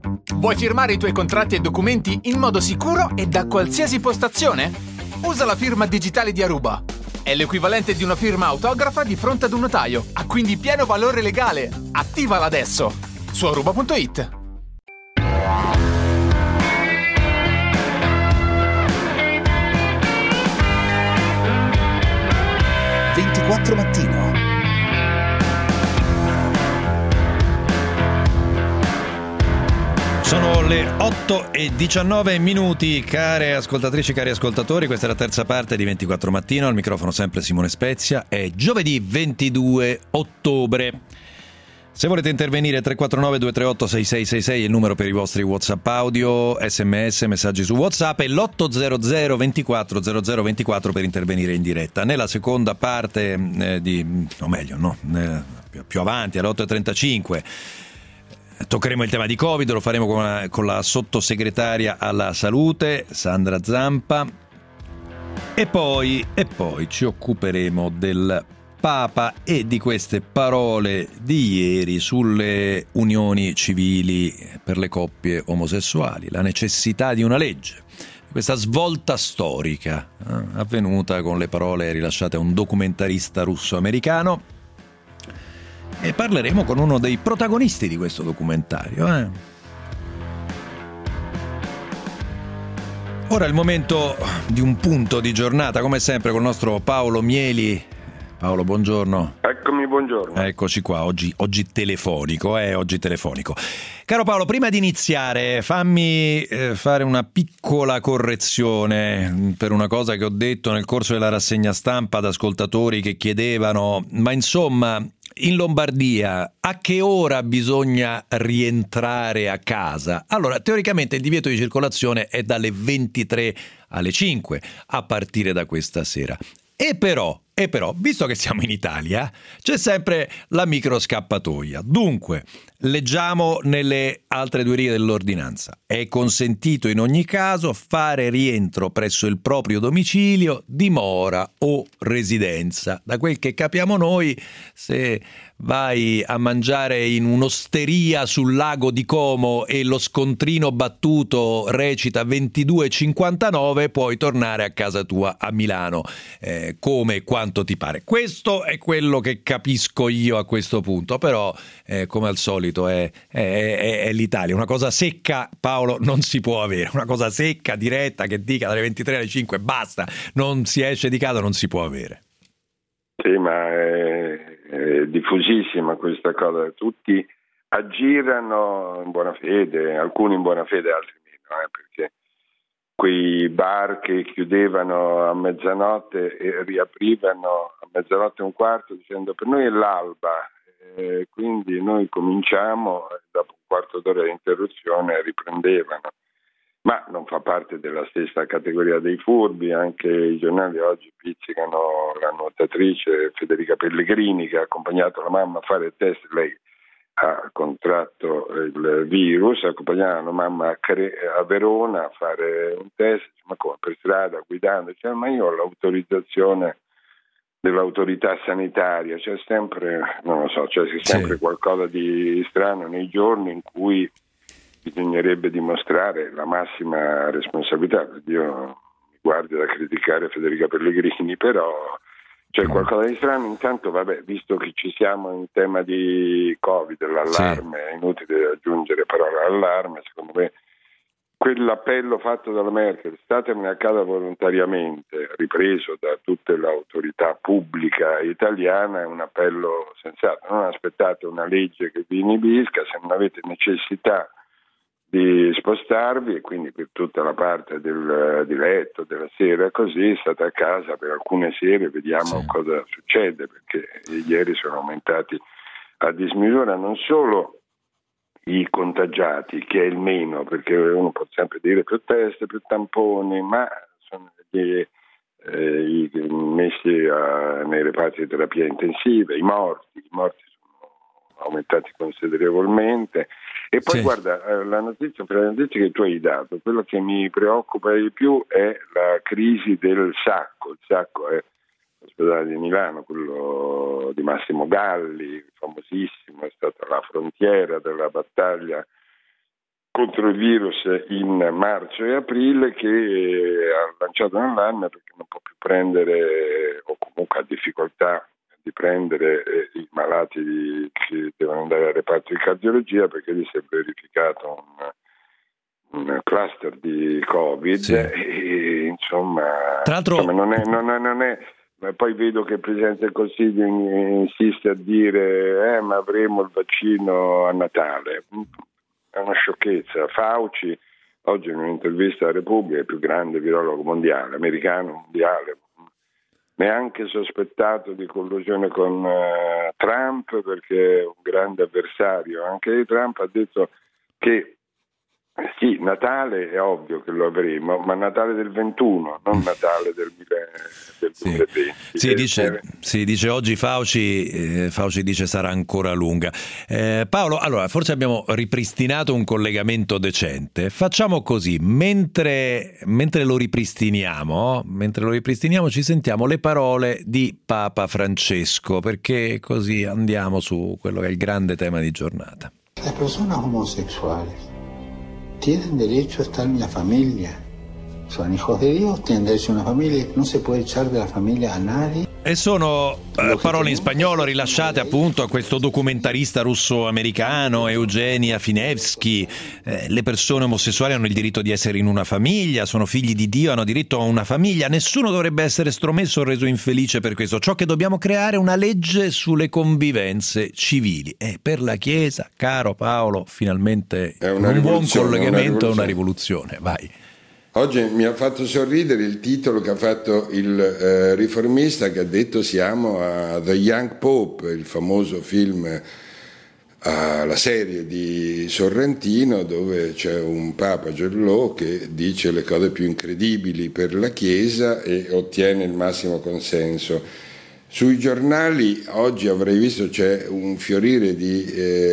Vuoi firmare i tuoi contratti e documenti in modo sicuro e da qualsiasi postazione? Usa la firma digitale di Aruba. È l'equivalente di una firma autografa di fronte ad un notaio. Ha quindi pieno valore legale. Attivala adesso su aruba.it. Mattino. Sono le 8:19, care ascoltatrici, cari ascoltatori. Questa è la terza parte di 24 Mattino. Al microfono sempre Simone Spezia. È giovedì 22 ottobre. Se volete intervenire, 349-238-6666 è il numero per i vostri WhatsApp audio, SMS, messaggi su WhatsApp, e l'800 24 0024 per intervenire in diretta. Nella seconda parte più avanti, alle 8:35, toccheremo il tema di Covid. Lo faremo con la sottosegretaria alla salute, Sandra Zampa, e poi ci occuperemo del Papa e di queste parole di ieri sulle unioni civili per le coppie omosessuali, la necessità di una legge, questa svolta storica avvenuta con le parole rilasciate a un documentarista russo-americano, e parleremo con uno dei protagonisti di questo documentario. Ora è il momento di un punto di giornata, come sempre, con il nostro Paolo Mieli. Paolo, buongiorno. Eccomi, buongiorno. Eccoci qua, oggi telefonico, oggi telefonico. Caro Paolo, prima di iniziare, fammi fare una piccola correzione per una cosa che ho detto nel corso della rassegna stampa ad ascoltatori che chiedevano, ma insomma, in Lombardia a che ora bisogna rientrare a casa? Allora, teoricamente il divieto di circolazione è dalle 23 alle 5 a partire da questa sera. E però, visto che siamo in Italia, c'è sempre la microscappatoia. Dunque, leggiamo nelle altre due righe dell'ordinanza. È consentito in ogni caso fare rientro presso il proprio domicilio, dimora o residenza. Da quel che capiamo noi, se vai a mangiare in un'osteria sul lago di Como e lo scontrino battuto recita 22,59, puoi tornare a casa tua a Milano come quanto ti pare. Questo è quello che capisco io a questo punto, però come al solito è l'Italia. Una cosa secca, Paolo, non si può avere. Una cosa secca, diretta, che dica dalle 23 alle 5 basta, non si esce di casa, non si può avere. Sì, ma è diffusissima questa cosa. Tutti aggirano in buona fede, alcuni in buona fede, altri meno, perché quei bar che chiudevano a mezzanotte e riaprivano a mezzanotte e un quarto dicendo per noi è l'alba, quindi noi cominciamo, dopo un quarto d'ora di interruzione riprendevano. Ma non fa parte della stessa categoria dei furbi. Anche i giornali oggi pizzicano la nuotatrice Federica Pellegrini, che ha accompagnato la mamma a fare il test. Lei ha contratto il virus, ha accompagnato la mamma a Verona a fare un test. Ma come, per strada, guidando? Ma io ho l'autorizzazione dell'autorità sanitaria. C'è sempre, non lo so, c'è sempre qualcosa di strano nei giorni in cui bisognerebbe dimostrare la massima responsabilità. Io mi guardo da criticare Federica Pellegrini, però c'è qualcosa di strano. Intanto, visto che ci siamo in tema di Covid, l'allarme, è inutile aggiungere parola allarme, secondo me quell'appello fatto dalla Merkel, statemi a casa volontariamente, ripreso da tutte l'autorità pubblica italiana, è un appello sensato. Non aspettate una legge che vi inibisca, se non avete necessità di spostarvi, e quindi per tutta la parte di letto, della sera, così state a casa per alcune sere, vediamo cosa succede, perché ieri sono aumentati a dismisura non solo i contagiati, che è il meno, perché uno può sempre dire più test, più tamponi, ma sono i messi nei reparti di terapia intensiva, i morti sono aumentati considerevolmente. E poi guarda, la notizia che tu hai dato, quello che mi preoccupa di più è la crisi del Sacco. Il Sacco è l'ospedale di Milano, quello di Massimo Galli, famosissimo, è stata la frontiera della battaglia contro il virus in marzo e aprile, che ha lanciato un allarme perché non può più prendere, o comunque ha difficoltà di prendere i malati che devono andare al reparto di cardiologia, perché lì si è verificato un cluster di Covid. Sì. E, insomma, tra l'altro, non è. Ma poi vedo che il Presidente del Consiglio insiste a dire ma avremo il vaccino a Natale. È una sciocchezza. Fauci oggi in un'intervista alla Repubblica, il più grande virologo mondiale, americano mondiale, neanche sospettato di collusione con Trump, perché è un grande avversario anche di Trump, ha detto che sì, Natale è ovvio che lo avremo, ma Natale del 21, non Natale del 2020. Sì, dice oggi Fauci dice sarà ancora lunga. Paolo, allora forse abbiamo ripristinato un collegamento decente. Facciamo così, mentre lo ripristiniamo ci sentiamo le parole di Papa Francesco, perché così andiamo su quello che è il grande tema di giornata. Le persone omosessuali tienen derecho a estar en la familia. Son hijos de Dios, tienen derecho a una familia. No se puede echar de la familia a nadie. E sono parole in spagnolo rilasciate appunto a questo documentarista russo-americano Evgeny Afinevsky. Le persone omosessuali hanno il diritto di essere in una famiglia, sono figli di Dio, hanno diritto a una famiglia, nessuno dovrebbe essere stromesso o reso infelice per questo. Ciò che dobbiamo creare è una legge sulle convivenze civili. E per la Chiesa, caro Paolo, finalmente un buon collegamento è una rivoluzione. Vai. Oggi mi ha fatto sorridere il titolo che ha fatto il riformista, che ha detto siamo a The Young Pope, il famoso film, la serie di Sorrentino, dove c'è un Papa Gerlò che dice le cose più incredibili per la Chiesa e ottiene il massimo consenso. Sui giornali oggi avrei visto c'è un fiorire di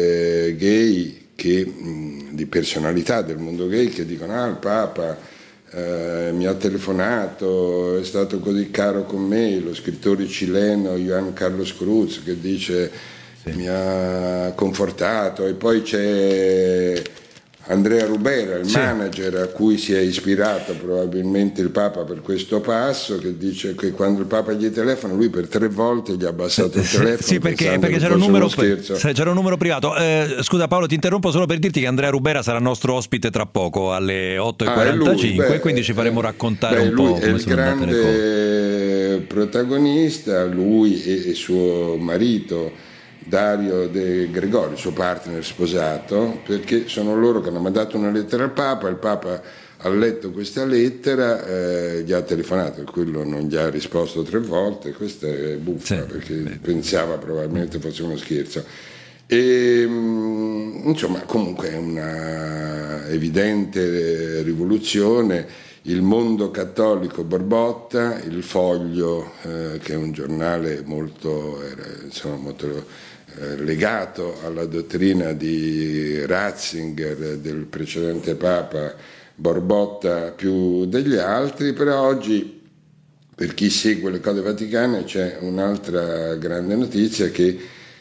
gay, di personalità del mondo gay, che dicono il Papa mi ha telefonato, è stato così caro con me, lo scrittore cileno Juan Carlos Cruz che dice mi ha confortato, e poi c'è Andrea Rubera, il manager a cui si è ispirato probabilmente il Papa per questo passo, che dice che quando il Papa gli telefona lui per 3 volte gli ha abbassato il telefono. Sì, perché c'era un numero privato. Scusa Paolo, ti interrompo solo per dirti che Andrea Rubera sarà nostro ospite tra poco alle 8:45, quindi ci faremo raccontare un po' come sono andate le cose. Lui è il grande protagonista, lui e suo marito Dario De Gregori, suo partner sposato, perché sono loro che hanno mandato una lettera al Papa, il Papa ha letto questa lettera, gli ha telefonato, quello non gli ha risposto 3 volte, questa è buffa, perché pensava probabilmente fosse uno scherzo. E insomma, comunque è una evidente rivoluzione. Il Mondo Cattolico Barbotta, il Foglio, che è un giornale molto legato alla dottrina di Ratzinger, del precedente Papa, Barbotta più degli altri, però oggi per chi segue le cose vaticane c'è un'altra grande notizia, che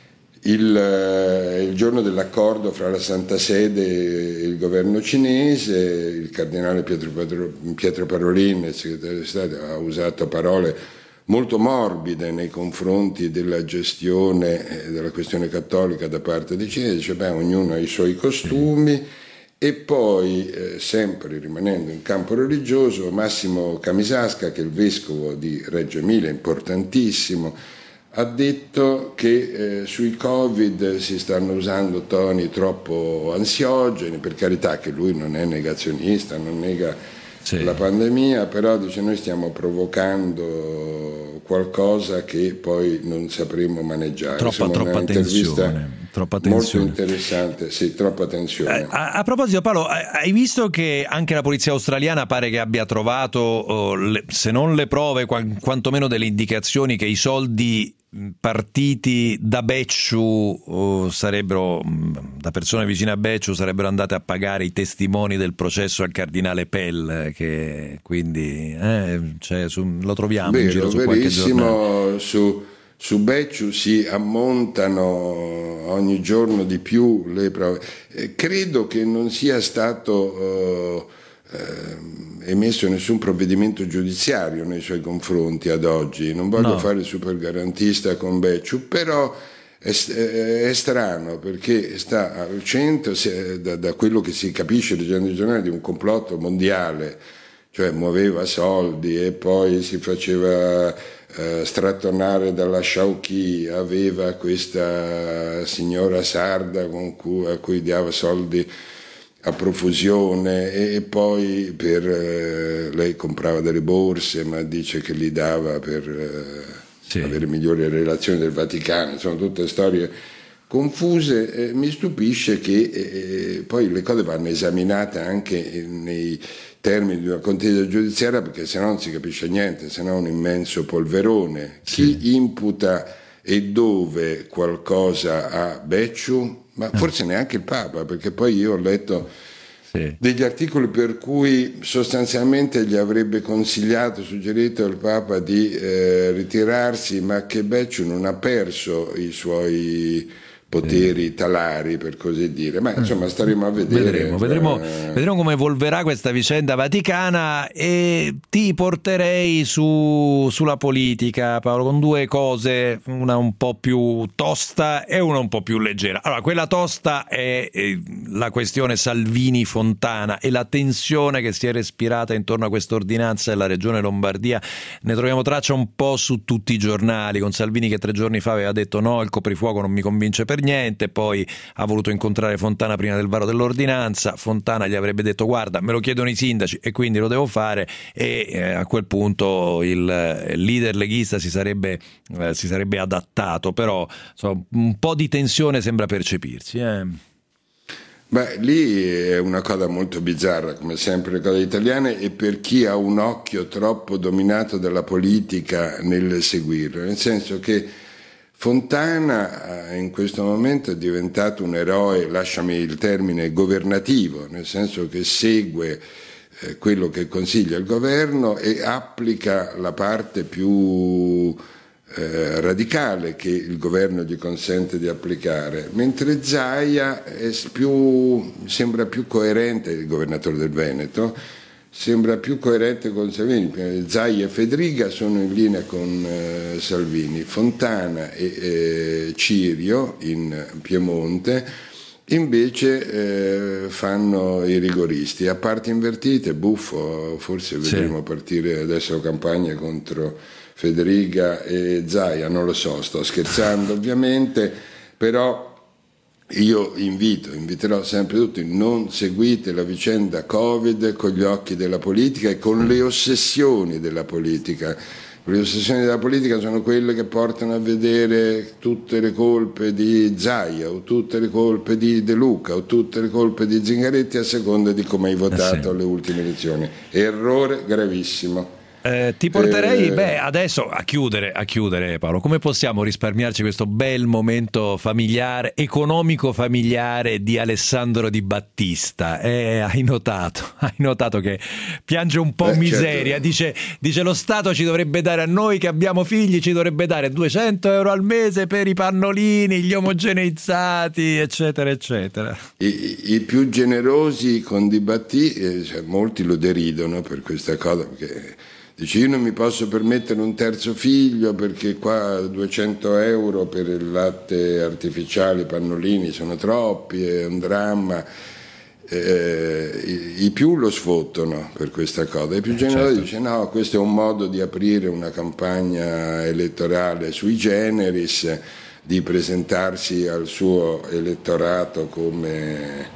il giorno dell'accordo fra la Santa Sede e il governo cinese, il cardinale Pietro Parolin, il segretario di Stato, ha usato parole molto morbide nei confronti della gestione della questione cattolica da parte dei cinesi, cioè ognuno ha i suoi costumi. E poi, sempre rimanendo in campo religioso, Massimo Camisasca, che è il vescovo di Reggio Emilia, importantissimo, ha detto che sui Covid si stanno usando toni troppo ansiogeni, per carità che lui non è negazionista, non nega la pandemia, però dice noi stiamo provocando qualcosa che poi non sapremo maneggiare. Troppa tensione. Molto interessante, sì, troppa tensione. A proposito Paolo, hai visto che anche la polizia australiana pare che abbia trovato, se non le prove, quantomeno delle indicazioni che i soldi partiti da Becciu sarebbero, da persone vicine a Becciu, sarebbero andate a pagare i testimoni del processo al cardinale Pell, che quindi lo troviamo in giro su qualche giornale. su Becciu si ammontano ogni giorno di più le prove. Credo che non sia stato emesso nessun provvedimento giudiziario nei suoi confronti ad oggi. Non voglio fare il super garantista con Becciu, però è strano perché sta al centro, da quello che si capisce leggendo i giornali, di un complotto mondiale, cioè muoveva soldi e poi si faceva strattonare dalla Sciauchi, aveva questa signora sarda a cui dava soldi a profusione e poi lei comprava delle borse, ma dice che li dava per avere migliori relazioni del Vaticano. Sono tutte storie confuse. Mi stupisce che poi le cose vanno esaminate anche nei termini di una contesa giudiziaria, perché sennò non si capisce niente, sennò è un immenso polverone. Chi imputa e dove qualcosa a Becciu? Ma forse neanche il Papa, perché poi io ho letto degli articoli per cui sostanzialmente gli avrebbe suggerito al Papa di ritirarsi, ma che Becciu non ha perso i suoi poteri talari, per così dire. Ma insomma staremo a vedere. Vedremo come evolverà questa vicenda vaticana, e ti porterei sulla politica, Paolo, con due cose, una un po' più tosta e una un po' più leggera. Allora, quella tosta è la questione Salvini-Fontana e la tensione che si è respirata intorno a questa ordinanza della Regione Lombardia. Ne troviamo traccia un po' su tutti i giornali, con Salvini che 3 giorni fa aveva detto no, il coprifuoco non mi convince per niente, poi ha voluto incontrare Fontana prima del varo dell'ordinanza. Fontana gli avrebbe detto guarda, me lo chiedono i sindaci e quindi lo devo fare, e a quel punto il leader leghista si sarebbe adattato, però insomma, un po' di tensione sembra percepirsi. Beh, lì è una cosa molto bizzarra, come sempre le cose italiane, e per chi ha un occhio troppo dominato dalla politica nel seguirlo, nel senso che Fontana in questo momento è diventato un eroe, lasciami il termine, governativo, nel senso che segue quello che consiglia il governo e applica la parte più radicale che il governo gli consente di applicare, mentre Zaia sembra più coerente, il governatore del Veneto, sembra più coerente con Salvini. Zaia e Fedriga sono in linea con Salvini, Fontana e Cirio in Piemonte invece fanno i rigoristi, a parti invertite. Buffo, forse vedremo partire adesso la campagna contro Fedriga e Zaia, non lo so, sto scherzando ovviamente, però io inviterò sempre tutti, non seguite la vicenda Covid con gli occhi della politica e con le ossessioni della politica. Le ossessioni della politica sono quelle che portano a vedere tutte le colpe di Zaia o tutte le colpe di De Luca o tutte le colpe di Zingaretti a seconda di come hai votato alle ultime elezioni. Errore gravissimo. Ti porterei adesso a chiudere, Paolo. Come possiamo risparmiarci questo bel momento familiare, economico familiare di Alessandro Di Battista? Hai notato che piange un po' miseria, certo. Dice lo Stato ci dovrebbe dare, a noi che abbiamo figli ci dovrebbe dare 200 euro al mese per i pannolini, gli omogeneizzati, eccetera eccetera. I più generosi con Di Battista, molti lo deridono per questa cosa, perché dice io non mi posso permettere un terzo figlio perché qua 200 euro per il latte artificiale, i pannolini sono troppi, è un dramma. I più lo sfottono per questa cosa, i più generosi dice no, questo è un modo di aprire una campagna elettorale sui generis, di presentarsi al suo elettorato come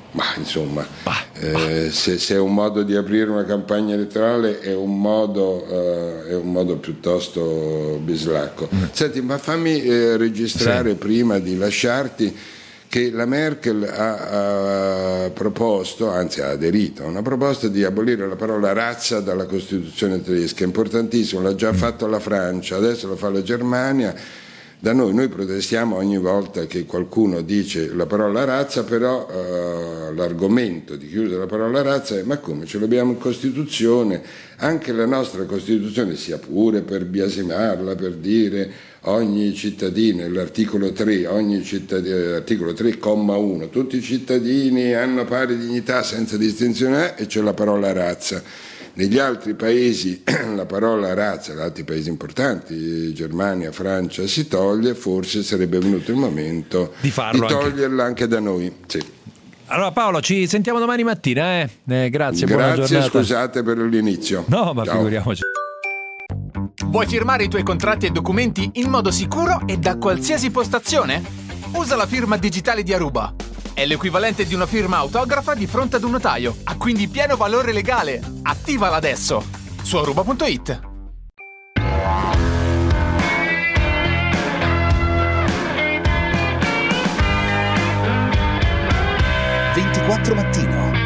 se è un modo di aprire una campagna elettorale è un modo piuttosto bislacco. Senti, ma fammi registrare prima di lasciarti che la Merkel ha proposto, anzi ha aderito a una proposta di abolire la parola razza dalla Costituzione tedesca. È importantissimo, l'ha già fatto la Francia, adesso lo fa la Germania. da noi protestiamo ogni volta che qualcuno dice la parola razza, però l'argomento di chi usa la parola razza è: ma come, ce l'abbiamo in Costituzione? Anche la nostra Costituzione, sia pure per biasimarla, per dire ogni cittadino, l'articolo 3, articolo 3, comma 1, tutti i cittadini hanno pari dignità senza distinzione, e c'è la parola razza. Negli altri paesi la parola razza, negli altri paesi importanti, Germania, Francia, si toglie, forse sarebbe venuto il momento di toglierla anche da noi. Sì. Allora Paolo, ci sentiamo domani mattina. Grazie, buona giornata. Grazie, scusate per l'inizio. No, ma ciao. Figuriamoci. Vuoi firmare i tuoi contratti e documenti in modo sicuro e da qualsiasi postazione? Usa la firma digitale di Aruba. È l'equivalente di una firma autografa di fronte ad un notaio. Ha quindi pieno valore legale. Attivala adesso su aruba.it. Mattino.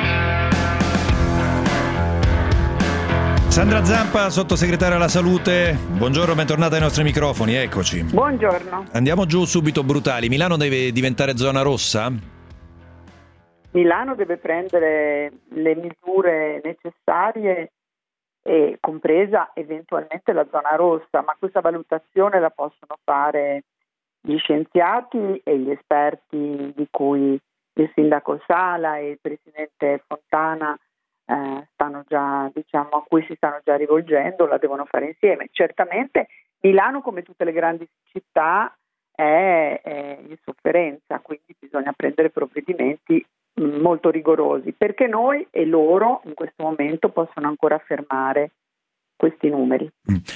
Sandra Zampa, sottosegretaria alla salute, buongiorno, bentornata ai nostri microfoni, eccoci. Buongiorno. Andiamo giù subito brutali. Milano deve diventare zona rossa? Milano deve prendere le misure necessarie, compresa eventualmente la zona rossa, ma questa valutazione la possono fare gli scienziati e gli esperti di cui il sindaco Sala e il presidente Fontana stanno già, a cui si stanno già rivolgendo, la devono fare insieme. Certamente Milano, come tutte le grandi città, è in sofferenza, quindi bisogna prendere provvedimenti molto rigorosi, perché noi e loro in questo momento possono ancora affermare questi numeri.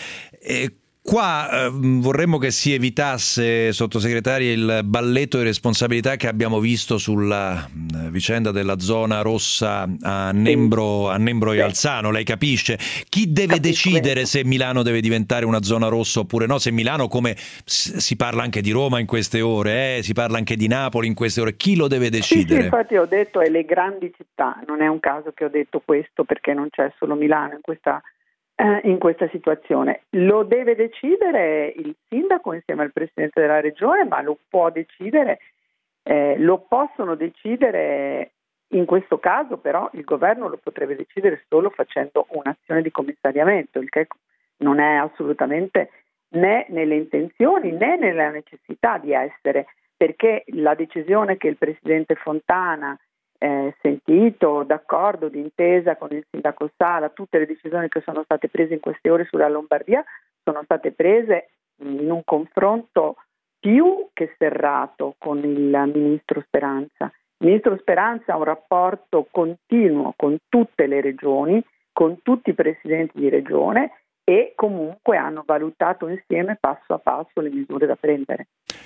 Qua vorremmo che si evitasse, sottosegretaria, il balletto di responsabilità che abbiamo visto sulla vicenda della zona rossa a Nembro e Alzano. Lei capisce? Chi deve decidere se Milano deve diventare una zona rossa oppure no? Se Milano, come si parla anche di Roma in queste ore, si parla anche di Napoli in queste ore, chi lo deve decidere? Sì, infatti ho detto è le grandi città, non è un caso che ho detto questo, perché non c'è solo Milano in questa situazione. Lo deve decidere il sindaco insieme al presidente della regione, ma lo possono decidere in questo caso, però il governo lo potrebbe decidere solo facendo un'azione di commissariamento, il che non è assolutamente né nelle intenzioni né nella necessità di essere, perché la decisione che il presidente Fontana sentito, d'accordo, d'intesa con il sindaco Sala, tutte le decisioni che sono state prese in queste ore sulla Lombardia sono state prese in un confronto più che serrato con il ministro Speranza. Il ministro Speranza ha un rapporto continuo con tutte le regioni, con tutti i presidenti di regione, e comunque hanno valutato insieme passo a passo le misure da prendere.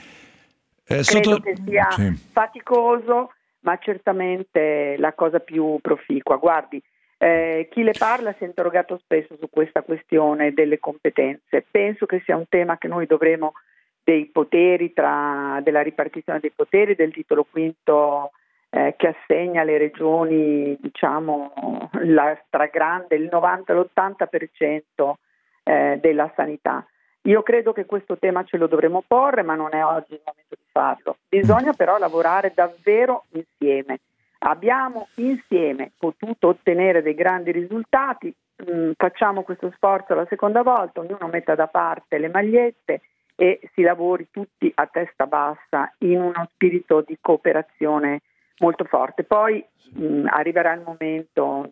Credo che sia faticoso, ma certamente la cosa più proficua. Guardi, chi le parla si è interrogato spesso su questa questione delle competenze. Penso che sia un tema che noi dovremo, dei poteri, della ripartizione dei poteri, del titolo quinto che assegna alle regioni, la stragrande, il 90-80% della sanità. Io credo che questo tema ce lo dovremo porre, ma non è oggi il momento di farlo. Bisogna però lavorare davvero insieme. Abbiamo insieme potuto ottenere dei grandi risultati, facciamo questo sforzo la seconda volta, ognuno metta da parte le magliette e si lavori tutti a testa bassa in uno spirito di cooperazione molto forte. Poi arriverà il momento,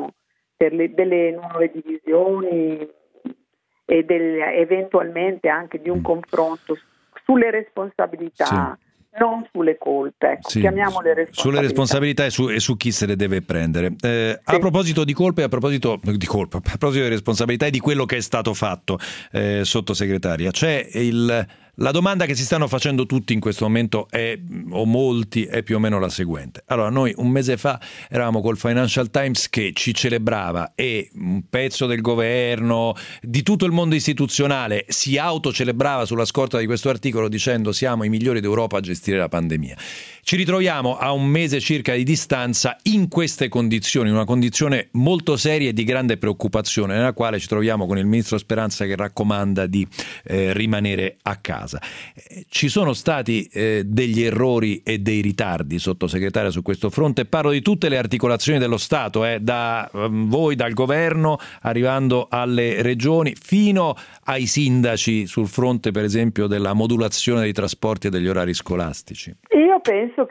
delle nuove divisioni e eventualmente anche di un confronto sulle responsabilità, non sulle colpe, chiamiamole responsabilità. Sulle responsabilità e su chi se le deve prendere. A proposito di colpe, a proposito di responsabilità e di quello che è stato fatto, sottosegretaria, c'è la domanda che si stanno facendo tutti in questo momento o molti, è più o meno la seguente. Allora, noi un mese fa eravamo col Financial Times che ci celebrava, e un pezzo del governo, di tutto il mondo istituzionale, si autocelebrava sulla scorta di questo articolo dicendo siamo i migliori d'Europa a gestire la pandemia. Ci ritroviamo a un mese circa di distanza in queste condizioni, una condizione molto seria e di grande preoccupazione, nella quale ci troviamo con il ministro Speranza che raccomanda di rimanere a casa. casa. Ci sono stati degli errori e dei ritardi, sottosegretaria, su questo fronte? Parlo di tutte le articolazioni dello Stato, da voi, dal governo, arrivando alle regioni, fino ai sindaci sul fronte, per esempio, della modulazione dei trasporti e degli orari scolastici. Io penso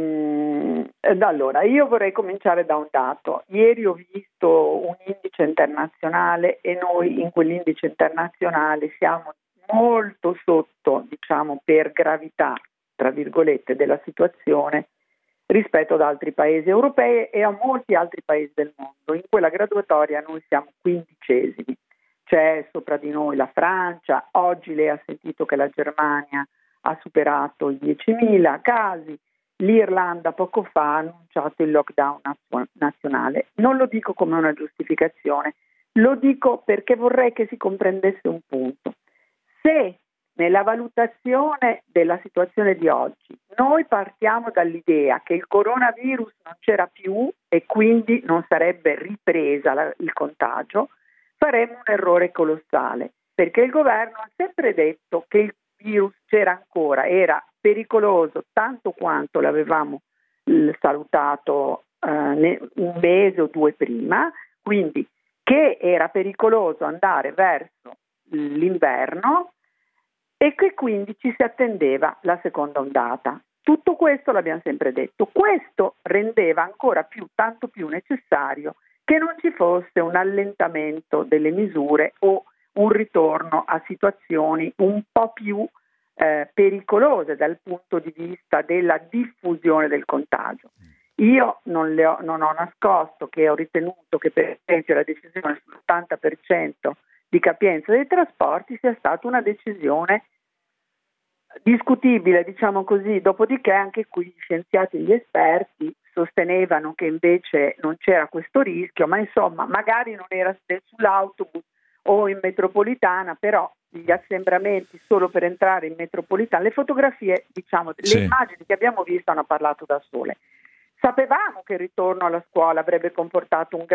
che allora, io vorrei cominciare da un dato. Ieri ho visto un indice internazionale e noi in quell'indice internazionale siamo molto sotto, diciamo, per gravità, tra virgolette, della situazione rispetto ad altri paesi europei e a molti altri paesi del mondo. In quella graduatoria noi siamo 15esimi. C'è sopra di noi la Francia, oggi lei ha sentito che la Germania ha superato i 10.000 casi, l'Irlanda poco fa ha annunciato il lockdown nazionale. Non lo dico come una giustificazione, lo dico perché vorrei che si comprendesse un punto. Se nella valutazione della situazione di oggi noi partiamo dall'idea che il coronavirus non c'era più e quindi non sarebbe ripresa il contagio, faremo un errore colossale, perché il governo ha sempre detto che il virus c'era ancora, era pericoloso tanto quanto l'avevamo salutato un mese o due prima, quindi che era pericoloso andare verso l'inverno e che quindi ci si attendeva la seconda ondata. Tutto questo l'abbiamo sempre detto. Questo rendeva ancora tanto più necessario che non ci fosse un allentamento delle misure o un ritorno a situazioni un po' più pericolose dal punto di vista della diffusione del contagio. Io non ho nascosto che ho ritenuto che per esempio la decisione sull'80% di capienza dei trasporti sia stata una decisione discutibile, diciamo così. Dopodiché anche qui gli scienziati e gli esperti sostenevano che invece non c'era questo rischio, ma insomma magari non era sull'autobus o in metropolitana, però gli assembramenti solo per entrare in metropolitana, le fotografie, diciamo, le immagini che abbiamo visto hanno parlato da sole. Sapevamo che il ritorno alla scuola avrebbe comportato un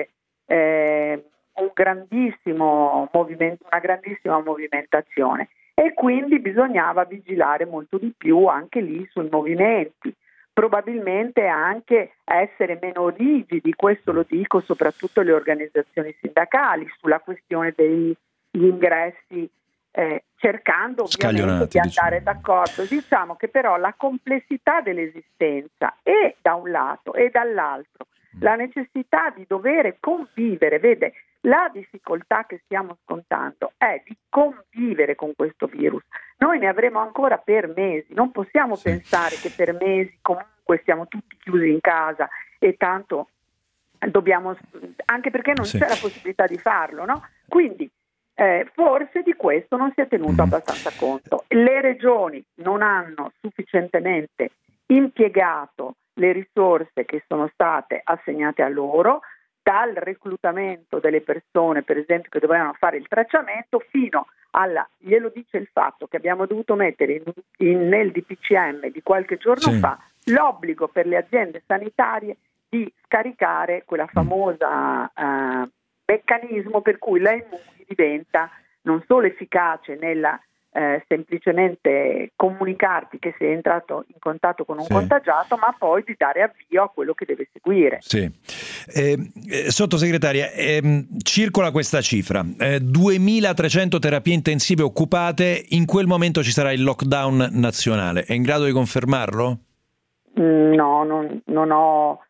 grandissimo movimento, una grandissima movimentazione e quindi bisognava vigilare molto di più anche lì sui movimenti, probabilmente anche essere meno rigidi, questo lo dico soprattutto alle organizzazioni sindacali, sulla questione degli ingressi, cercando ovviamente di andare d'accordo. Diciamo che però la complessità dell'esistenza e da un lato e dall'altro la necessità di dover convivere, vede, la difficoltà che stiamo scontando è di convivere con questo virus. Noi ne avremo ancora per mesi, non possiamo pensare che per mesi comunque siamo tutti chiusi in casa e tanto dobbiamo, anche perché non c'è la possibilità di farlo, no? Quindi forse di questo non si è tenuto abbastanza conto. Le regioni non hanno sufficientemente impiegato le risorse che sono state assegnate a loro, dal reclutamento delle persone, per esempio, che dovevano fare il tracciamento, fino glielo dice il fatto che abbiamo dovuto mettere nel DPCM di qualche giorno fa l'obbligo per le aziende sanitarie di scaricare quella famosa meccanismo per cui la Immuni diventa non solo efficace nella semplicemente comunicarti che sei entrato in contatto con un contagiato, ma poi di dare avvio a quello che deve seguire. Sottosegretaria, circola questa cifra, 2.300 terapie intensive occupate, in quel momento ci sarà il lockdown nazionale, è in grado di confermarlo? No, non ho,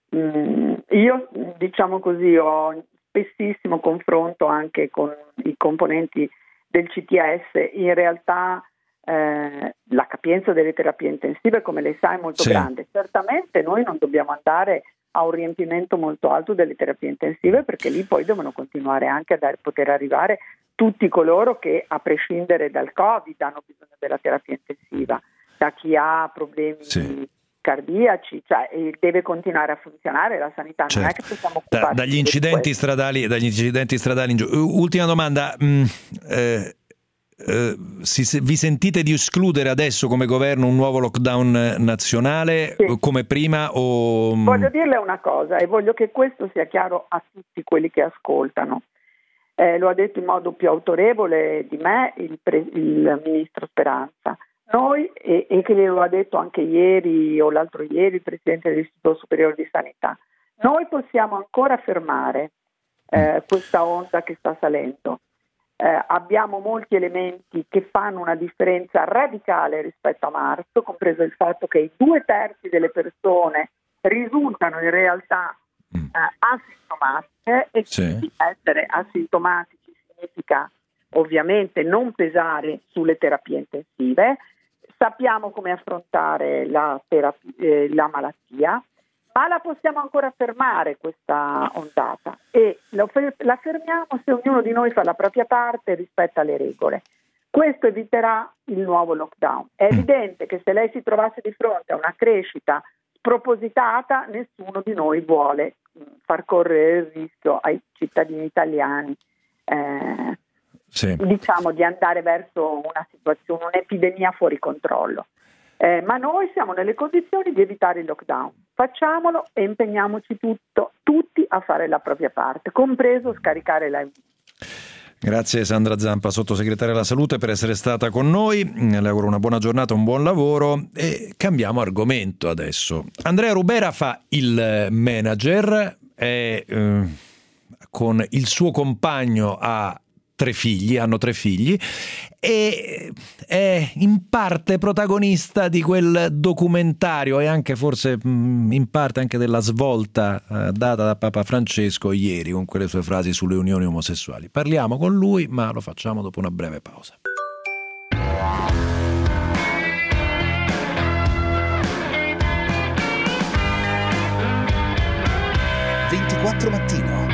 io diciamo così ho spessissimo confronto anche con i componenti del CTS. In realtà la capienza delle terapie intensive, come lei sa, è molto grande. Certamente noi non dobbiamo andare a un riempimento molto alto delle terapie intensive, perché lì poi devono continuare anche a poter arrivare tutti coloro che, a prescindere dal Covid, hanno bisogno della terapia intensiva, da chi ha problemi cardiaci, cioè deve continuare a funzionare la sanità, non è che possiamo occuparci dagli incidenti stradali in giù. Ultima domanda, vi sentite di escludere adesso come governo un nuovo lockdown nazionale come prima o... Voglio dirle una cosa e voglio che questo sia chiaro a tutti quelli che ascoltano. lo ha detto in modo più autorevole di me il ministro Speranza. Noi, e che lo ha detto anche ieri o l'altro ieri il Presidente dell'Istituto Superiore di Sanità, noi possiamo ancora fermare questa onda che sta salendo. Abbiamo molti elementi che fanno una differenza radicale rispetto a marzo, compreso il fatto che i 2/3 delle persone risultano in realtà asintomatiche, e quindi essere asintomatici significa ovviamente non pesare sulle terapie intensive. Sappiamo come affrontare la malattia, ma la possiamo ancora fermare questa ondata, e la fermiamo se ognuno di noi fa la propria parte e rispetta le regole. Questo eviterà il nuovo lockdown. È evidente che se lei si trovasse di fronte a una crescita spropositata, nessuno di noi vuole far correre il rischio ai cittadini italiani diciamo di andare verso una situazione, un'epidemia fuori controllo. Ma noi siamo nelle condizioni di evitare il lockdown. Facciamolo e impegniamoci tutti a fare la propria parte, compreso scaricare la. Grazie Sandra Zampa, sottosegretaria della Salute, per essere stata con noi. Le auguro una buona giornata, un buon lavoro, e cambiamo argomento adesso. Andrea Rubera fa il manager, con il suo compagno hanno 3 figli, e è in parte protagonista di quel documentario, e anche forse in parte anche della svolta data da Papa Francesco ieri con quelle sue frasi sulle unioni omosessuali. Parliamo con lui, ma lo facciamo dopo una breve pausa. Mattino.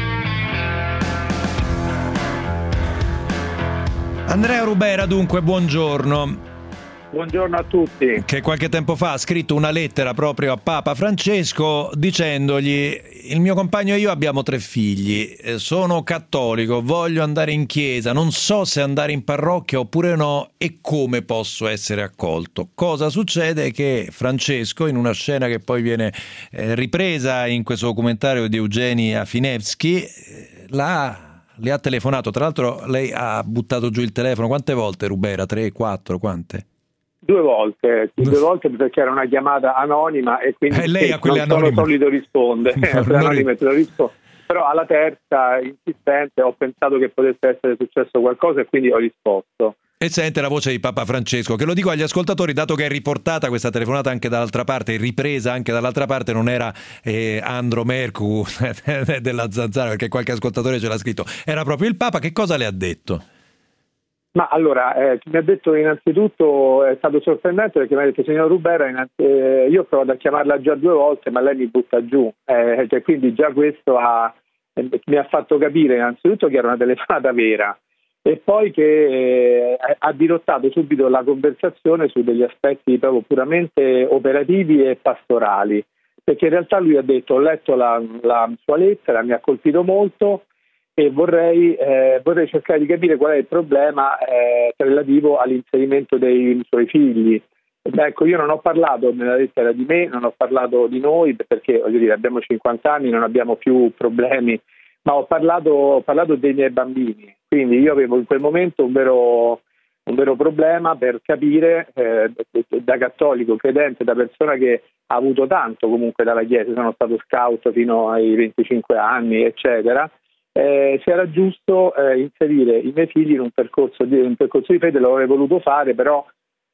Andrea Rubera, dunque, buongiorno. Buongiorno a tutti. Che qualche tempo fa ha scritto una lettera proprio a Papa Francesco dicendogli: il mio compagno e io abbiamo 3 figli, sono cattolico, voglio andare in chiesa, non so se andare in parrocchia oppure no, e come posso essere accolto. Cosa succede? Che Francesco, in una scena che poi viene ripresa in questo documentario di Eugeni Afinevsky, le ha telefonato. Tra l'altro lei ha buttato giù il telefono quante volte, Rubera? 3, 4, quante? 2 volte perché era una chiamata anonima e quindi lei a quelle non sono solito rispondere, però alla terza insistente ho pensato che potesse essere successo qualcosa e quindi ho risposto. E sente la voce di Papa Francesco, che lo dico agli ascoltatori, dato che è riportata questa telefonata anche dall'altra parte, ripresa anche dall'altra parte, non era Andro Mercu della Zanzara, perché qualche ascoltatore ce l'ha scritto, era proprio il Papa. Che cosa le ha detto? Ma allora, mi ha detto innanzitutto, è stato sorprendente perché mi ha detto: signor Rubera, io ho provato a chiamarla già 2 volte ma lei mi butta giù, quindi già questo mi ha fatto capire innanzitutto che era una telefonata vera, e poi che ha dirottato subito la conversazione su degli aspetti proprio puramente operativi e pastorali, perché in realtà lui ha detto: ho letto la sua lettera, mi ha colpito molto e vorrei cercare di capire qual è il problema relativo all'inserimento dei suoi figli. Ecco, io non ho parlato nella lettera di me, non ho parlato di noi, perché voglio dire, abbiamo 50 anni, non abbiamo più problemi, ma ho parlato dei miei bambini. Quindi io avevo in quel momento un vero problema per capire, da cattolico credente, da persona che ha avuto tanto comunque dalla Chiesa, sono stato scout fino ai 25 anni, eccetera, se era giusto inserire i miei figli in un percorso di fede. Lo avrei voluto fare, però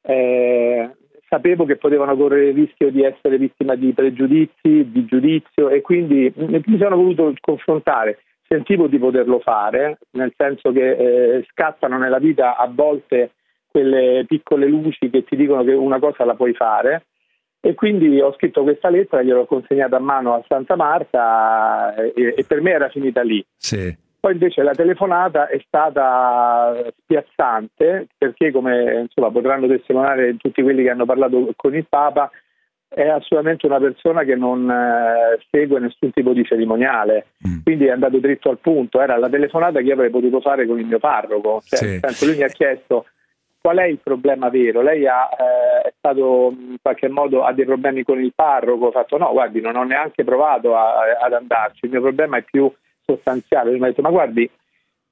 sapevo che potevano correre il rischio di essere vittima di pregiudizi, di giudizio, e quindi mi sono voluto confrontare. Sentivo di poterlo fare, nel senso che scattano nella vita a volte quelle piccole luci che ti dicono che una cosa la puoi fare, e quindi ho scritto questa lettera, gliel'ho consegnata a mano a Santa Marta e per me era finita lì. Sì. Poi invece la telefonata è stata spiazzante, perché come potranno testimoniare tutti quelli che hanno parlato con il Papa, è assolutamente una persona che non segue nessun tipo di cerimoniale, quindi è andato dritto al punto. Era la telefonata che io avrei potuto fare con il mio parroco, nel senso, lui mi ha chiesto qual è il problema vero. Lei è stato in qualche modo, ha dei problemi con il parroco. Ho fatto no, guardi, non ho neanche provato ad andarci, il mio problema è più sostanziale. Lui mi ha detto: ma guardi,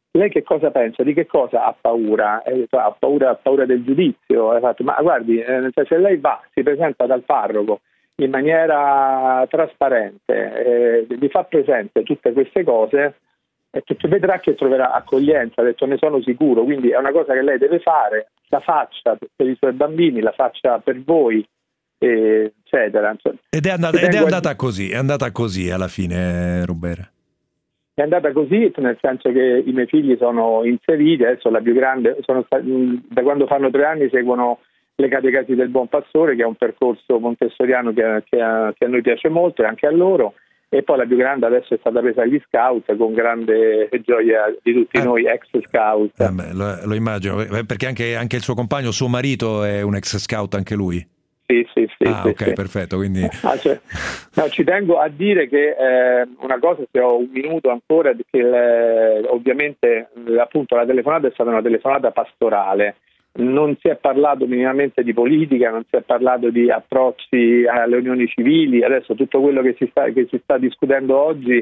lei che cosa pensa? Di che cosa ha paura? Ha paura del giudizio? Ha fatto, ma guardi, se lei si presenta dal parroco in maniera trasparente, gli fa presente tutte queste cose, vedrà che troverà accoglienza, ha detto, ne sono sicuro, quindi è una cosa che lei deve fare, la faccia per i suoi bambini, la faccia per voi, eccetera. Ed è andata così alla fine, Rubera? È andata così, nel senso che i miei figli sono inseriti, adesso la più grande, da quando fanno 3 anni seguono le catechesi del Buon Pastore, che è un percorso montessoriano che a noi piace molto e anche a loro, e poi la più grande adesso è stata presa agli scout con grande gioia di tutti noi ex scout. Lo immagino, perché anche il il suo marito è un ex scout anche lui? Sì. Ok, sì. perfetto. Quindi... ci tengo a dire che una cosa, se ho un minuto ancora, che ovviamente appunto la telefonata è stata una telefonata pastorale. Non si è parlato minimamente di politica, non si è parlato di approcci alle unioni civili. Adesso tutto quello che si sta discutendo oggi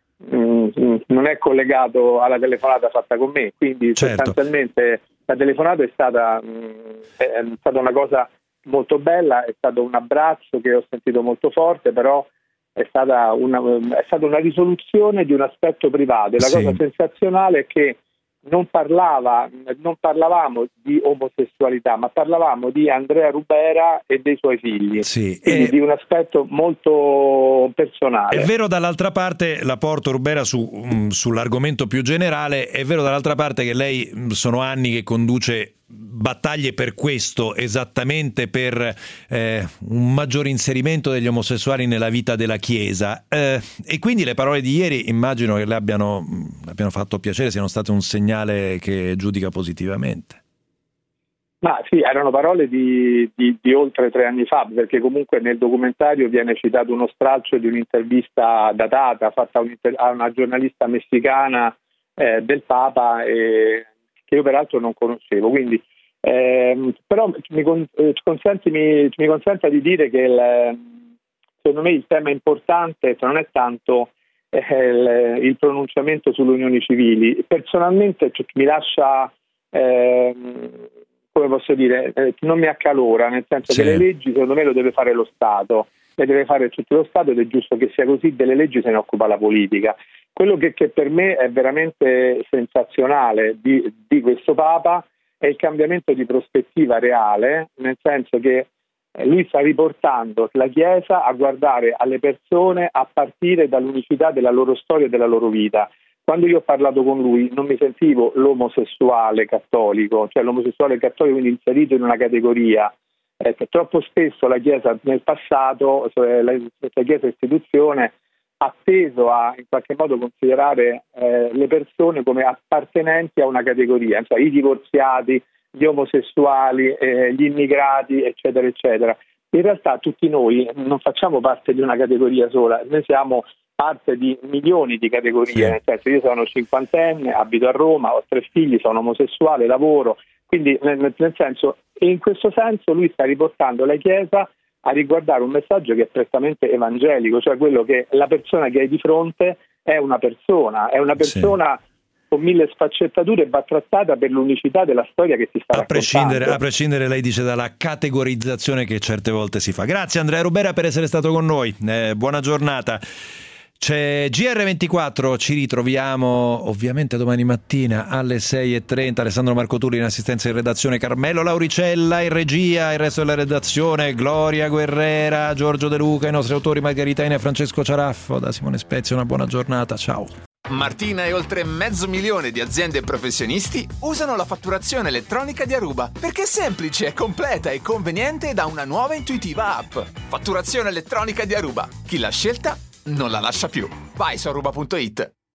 non è collegato alla telefonata fatta con me, quindi sostanzialmente la telefonata è stata una cosa molto bella, è stato un abbraccio che ho sentito molto forte, però è stata una risoluzione di un aspetto privato. E la cosa sensazionale è che non parlavamo di omosessualità, ma parlavamo di Andrea Rubera e dei suoi figli, quindi di un aspetto molto personale. È vero, dall'altra parte, la porto Rubera sull'argomento più generale, è vero dall'altra parte che lei sono anni che conduce battaglie per questo, esattamente per un maggiore inserimento degli omosessuali nella vita della Chiesa, e quindi le parole di ieri immagino che le abbiano fatto piacere, siano state un segnale che giudica positivamente. Ma sì, erano parole di oltre 3 anni fa, perché comunque nel documentario viene citato uno stralcio di un'intervista datata fatta a una giornalista messicana del Papa, che io peraltro non conoscevo, quindi però mi consenta di dire che secondo me il tema importante non è tanto il pronunciamento sulle unioni civili. Personalmente mi lascia, come posso dire, non mi accalora, nel senso che le leggi secondo me lo deve fare lo Stato, le deve fare tutto lo Stato, ed è giusto che sia così. Delle leggi se ne occupa la politica. Quello che per me è veramente sensazionale di questo Papa è il cambiamento di prospettiva reale, nel senso che lui sta riportando la Chiesa a guardare alle persone a partire dall'unicità della loro storia e della loro vita. Quando io ho parlato con lui non mi sentivo l'omosessuale cattolico, cioè l'omosessuale cattolico quindi inserito in una categoria. Troppo spesso la Chiesa nel passato, cioè la Chiesa istituzione, ha teso a in qualche modo considerare le persone come appartenenti a una categoria, cioè i divorziati, gli omosessuali, gli immigrati, eccetera, eccetera. In realtà tutti noi non facciamo parte di una categoria sola, noi siamo parte di milioni di categorie, nel senso, io sono 50enne, abito a Roma, ho 3 figli, sono omosessuale, lavoro, quindi nel senso, e in questo senso lui sta riportando la Chiesa a riguardare un messaggio che è prettamente evangelico, cioè quello che la persona che hai di fronte è una persona con 1000 sfaccettature, va trattata per l'unicità della storia che si sta raccontando. A prescindere, lei dice, dalla categorizzazione che certe volte si fa. Grazie Andrea Rubera per essere stato con noi, buona giornata. C'è GR24, ci ritroviamo ovviamente domani mattina alle 6:30. Alessandro Marcotulli in assistenza in redazione, Carmelo Lauricella in regia, il resto della redazione Gloria Guerrera, Giorgio De Luca, i nostri autori Margherita Ine e Francesco Ciaraffo. Da Simone Spezia una buona giornata, ciao. Martina e oltre 500.000 di aziende e professionisti usano la fatturazione elettronica di Aruba perché è semplice, è completa e conveniente da una nuova e intuitiva app. Fatturazione elettronica di Aruba. Chi l'ha scelta non la lascia più. Vai su aruba.it.